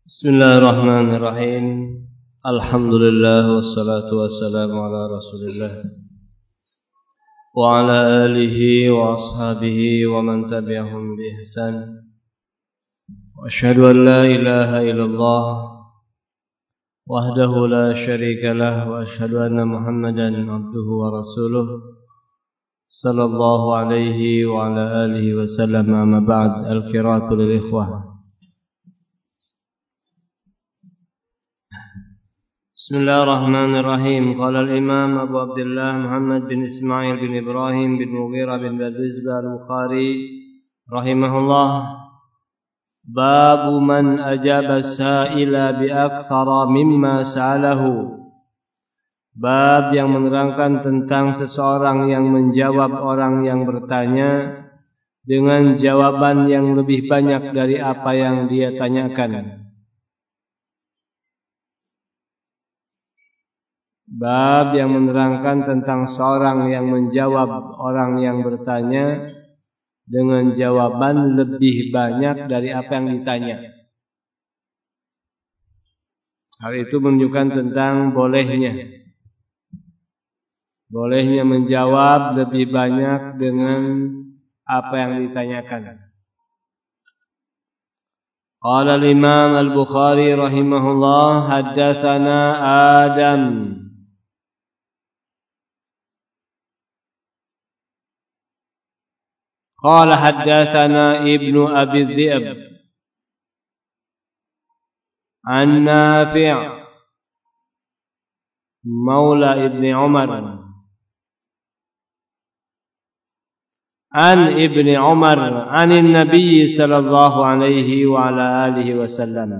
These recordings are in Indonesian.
Bismillahirrahmanirrahim. Alhamdulillah wassalatu wassalamu ala Rasulillah wa ala alihi wa ashabihi wa man tabi'ahum bi ihsan. Wa asyhadu an la ilaha illallah wahdahu la syarika lah wa asyhadu anna Muhammadan abduhu wa rasuluh sallallahu alaihi wa ala alihi wa sallam. Amma ba'd. Al-qira'atu lil ikhwah. Bismillahirrahmanirrahim. Qala al-Imam Abu Abdullah Muhammad bin Ismail bin Ibrahim bin Mughirah bin Bardizbah al-Bukhari rahimahullah, babu man ajaba as-sa'ila bi akthara mimma sa'alahu. Bab yang menerangkan tentang seseorang yang menjawab orang yang bertanya dengan jawaban yang lebih banyak dari apa yang dia tanyakan. Bab yang menerangkan tentang seorang yang menjawab orang yang bertanya dengan jawaban lebih banyak dari apa yang ditanya. Hal itu menunjukkan tentang bolehnya menjawab lebih banyak dengan apa yang ditanyakan. Qala al-Imam al-Bukhari rahimahullah, haddatsana Adam. قال حدثنا ابن أبي الذئب عن نافع مولى ابن عمر عن ابن عمر عن النبي صلى الله عليه وعلى آله وسلم.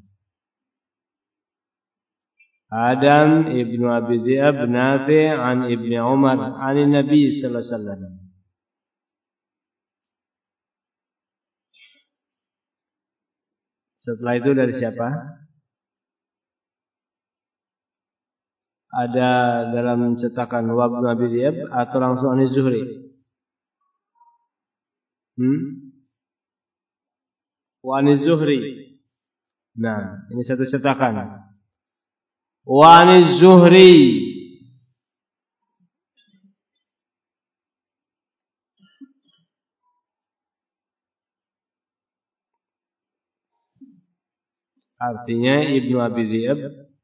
آدم ابن أبي الذئب نافع عن ابن عمر عن النبي صلى الله عليه وسلم. Setelah itu dari siapa? Ada dalam cetakan Wahb bin Abi Dhiyab atau langsung Ani Zuhri? Wa Ani Zuhri. Nah, ini satu cetakan. Wa Ani Zuhri. Artinya Ibnu Abi Dhiyab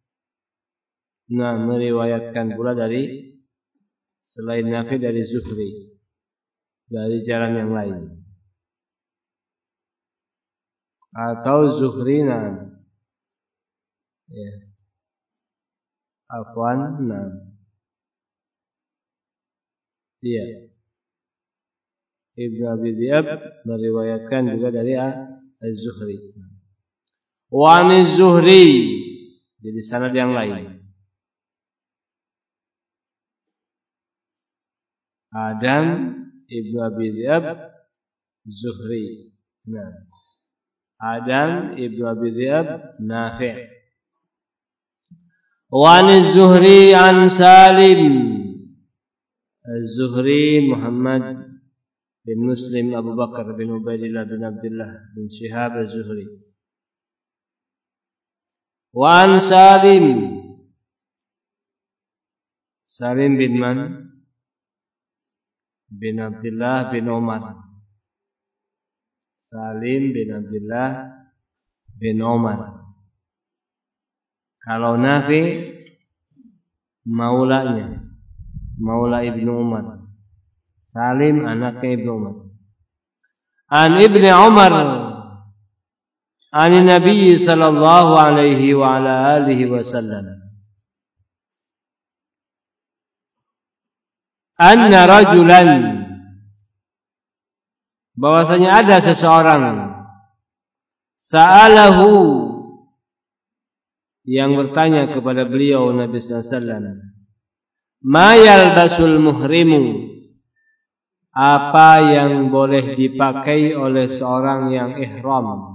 meriwayatkan pula dari selain Nafi dari Zuhri dari jalan yang lain. Atau Zuhri Afwan Iya. Ibnu Abi Dhiyab meriwayatkan juga dari Az-Zuhri. Wa Ani Zuhri, jadi sanad yang lain. Adam Ibnu Abi Dhiyab Zuhri. Adam Ibnu Abi Dhiyab Nafi'. Wa Ani Zuhri an Salim. Az-Zuhri Muhammad bin Muslim Abu Bakar bin Ubaidillah bin Abdullah bin Shihab Az-Zuhri. Wa an Salim. Salim bin man? Bin Abdullah bin Umar. Salim bin Abdullah bin Umar. Kalau Nafi maulanya, maula Ibnu Umar. Salim anaknya Ibnu Umar. An Ibnu Umar an Nabi sallallahu alaihi wa ala alihi wasallam anna rajulan, bahwasanya ada seseorang sa'alahu yang bertanya kepada beliau Nabi sallallahu alaihi wasallam, ma yalbasul muhrimu, apa yang boleh dipakai oleh seorang yang ihram.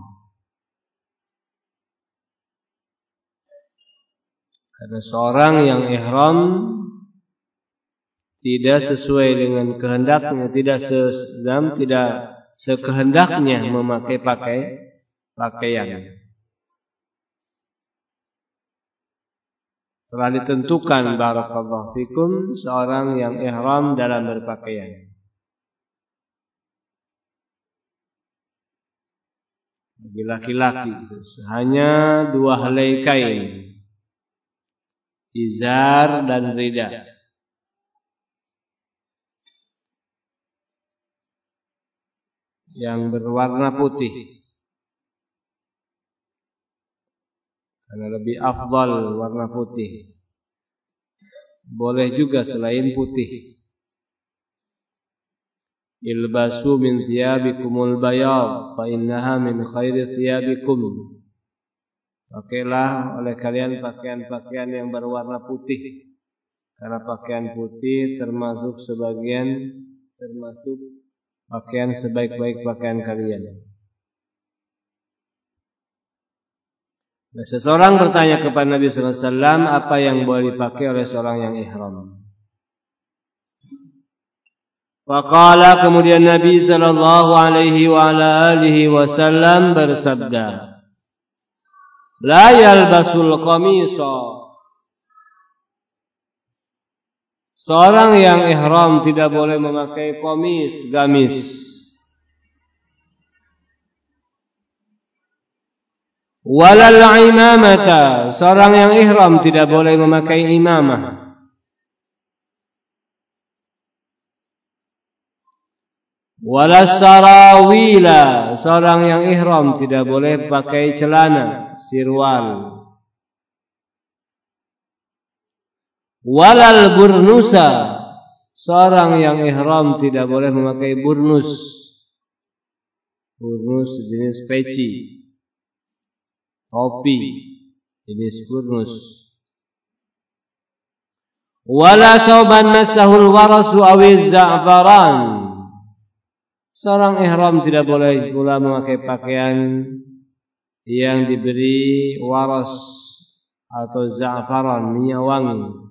Karena seorang yang ihram tidak sesuai dengan kehendaknya, tidak sekehendaknya memakai pakaian. telah ditentukan barakallahu fikum seorang yang ihram dalam berpakaian. Bagi laki-laki hanya 2 helai kain, izar dan rida. Yang berwarna putih. Karena lebih afdal warna putih. Boleh juga selain putih. Ilbasu min thiyabikumul bayad fa innaha min khairi thiyabikum. Pakailah oleh kalian pakaian-pakaian yang berwarna putih. Karena pakaian putih termasuk pakaian sebaik-baik pakaian kalian. Nah, seseorang bertanya kepada Nabi sallallahu alaihi wasallam apa yang boleh dipakai oleh seorang yang ihram. Faqala, kemudian Nabi sallallahu alaihi wa ala alihi wasallam bersabda, la yalbasul qamisa. Seorang yang ihram tidak boleh memakai gamis. Walal imamata, seorang yang ihram tidak boleh memakai imamah. Walas sarawila, seorang yang ihram tidak boleh pakai celana, sirwal. Walal burnusa, seorang yang ihram tidak boleh memakai burnus. Burnus jenis peci. Topi jenis burnus. Wala thawban massahul warasu awiz za'faran. Seorang ihram tidak boleh pula memakai pakaian yang diberi waras atau za'faran, minyak wangi.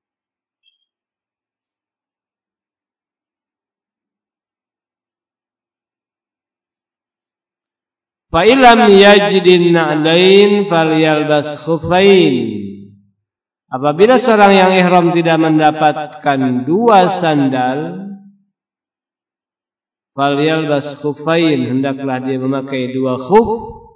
Fa'ilam yajidin na'lain falyalbas khuffain. Apabila seorang yang ihram tidak mendapatkan 2 sandal, falyalbas khuffain, hendaklah dia memakai 2 khuf.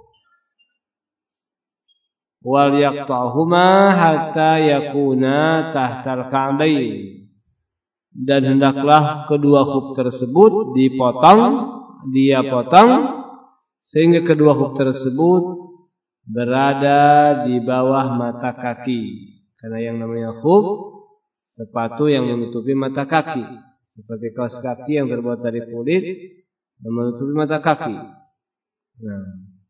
Wal yaqta'huma hatta yakuna tahtal ka'bain. Dan hendaklah kedua khuf tersebut dia potong sehingga kedua khuf tersebut berada di bawah mata kaki. Karena yang namanya khuf, sepatu yang menutupi mata kaki. Seperti kaos kaki yang terbuat dari kulit dan menutupi mata kaki. Nah,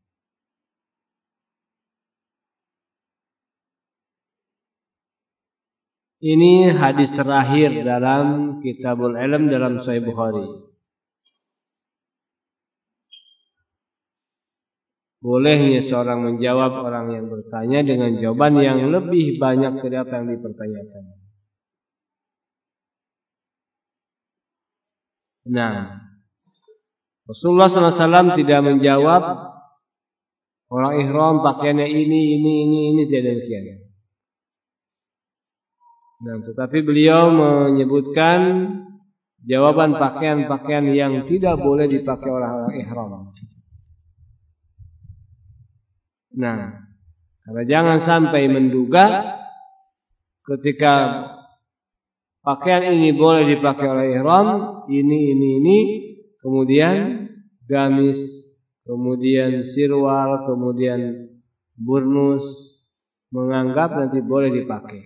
ini hadis terakhir dalam Kitabul Ilm dalam Sahih Bukhari. Bolehnya seorang menjawab orang yang bertanya dengan jawaban yang lebih banyak dari apa yang dipertanyakan. Nah, Rasulullah SAW tidak menjawab orang ihram pakaiannya ini tidak demikian. Nah, tetapi beliau menyebutkan jawaban pakaian-pakaian yang tidak boleh dipakai oleh orang ihram. Nah, karena jangan sampai menduga ketika pakaian ini boleh dipakai oleh ihram, ini, kemudian gamis, kemudian sirwal, kemudian burnus, menganggap nanti boleh dipakai.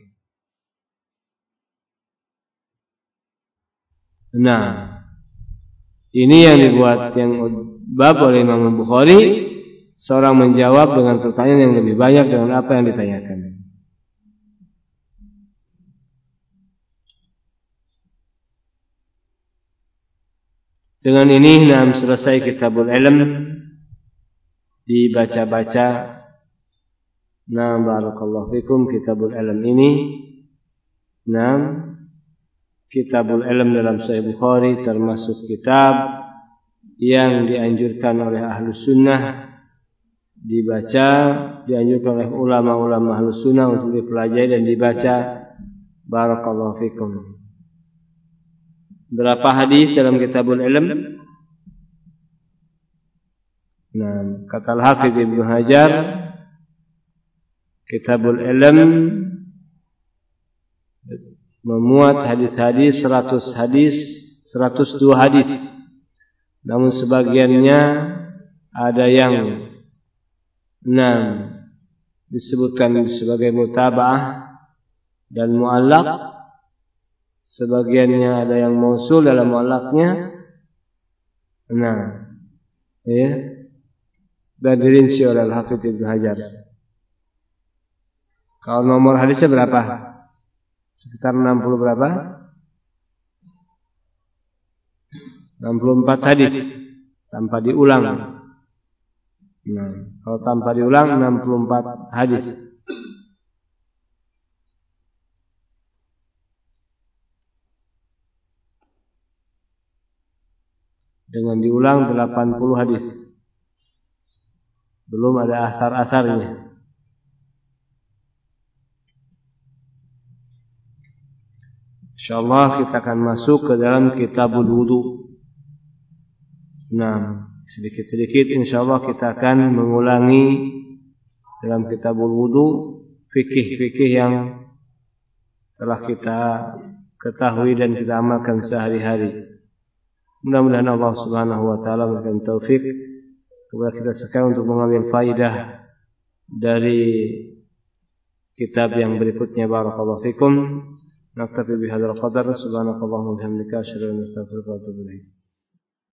Nah, ini yang dibuat yang bab oleh Imam Bukhari. Seorang menjawab dengan pertanyaan yang lebih banyak dengan apa yang ditanyakan. Dengan ini selesai Kitabul Ilm dibaca-baca. Barakallahu fikum, Kitabul Ilm ini. Kitabul Ilm dalam Sahih Bukhari termasuk kitab yang dianjurkan oleh Ahlus Sunnah dibaca, dianjurkan oleh ulama-ulama Ahlus Sunnah untuk dipelajari dan dibaca. Barakallahu fikum. Berapa hadis dalam Kitabul Ilm? Nah, kata Al-Hafidz Ibnu Hajar, Kitabul Ilm memuat hadis-hadis 100 hadis, 102 hadis. Namun sebagiannya ada yang disebutkan sebagai mutaba'ah dan mu'allaq, sebagiannya ada yang mausul dalam mu'allaqnya. Dan dirinci oleh Al-Hafidz Ibnu Hajar. Kalau nomor hadisnya berapa? Sekitar 60 berapa? 64 hadis tanpa diulang. Kalau tanpa diulang 64 hadis. Dengan diulang 80 hadis. Belum ada asar-asarnya. InsyaAllah kita akan masuk ke dalam Kitabul Wudu. Sedikit-sedikit insyaAllah kita akan mengulangi dalam Kitabul Wudu fikih-fikih yang telah kita ketahui dan kita amalkan sehari-hari. Mudah-mudahan Allah Subhanahu wa taala memberikan taufik kepada kita sekalian untuk mengambil faidah dari kitab yang berikutnya. Barakallahu fikum. Naktafi bihadzal qadar. Subhanakallahumma wa bihamdika asyhadu an la ilaha illa anta astaghfiruka wa atubu ilaik.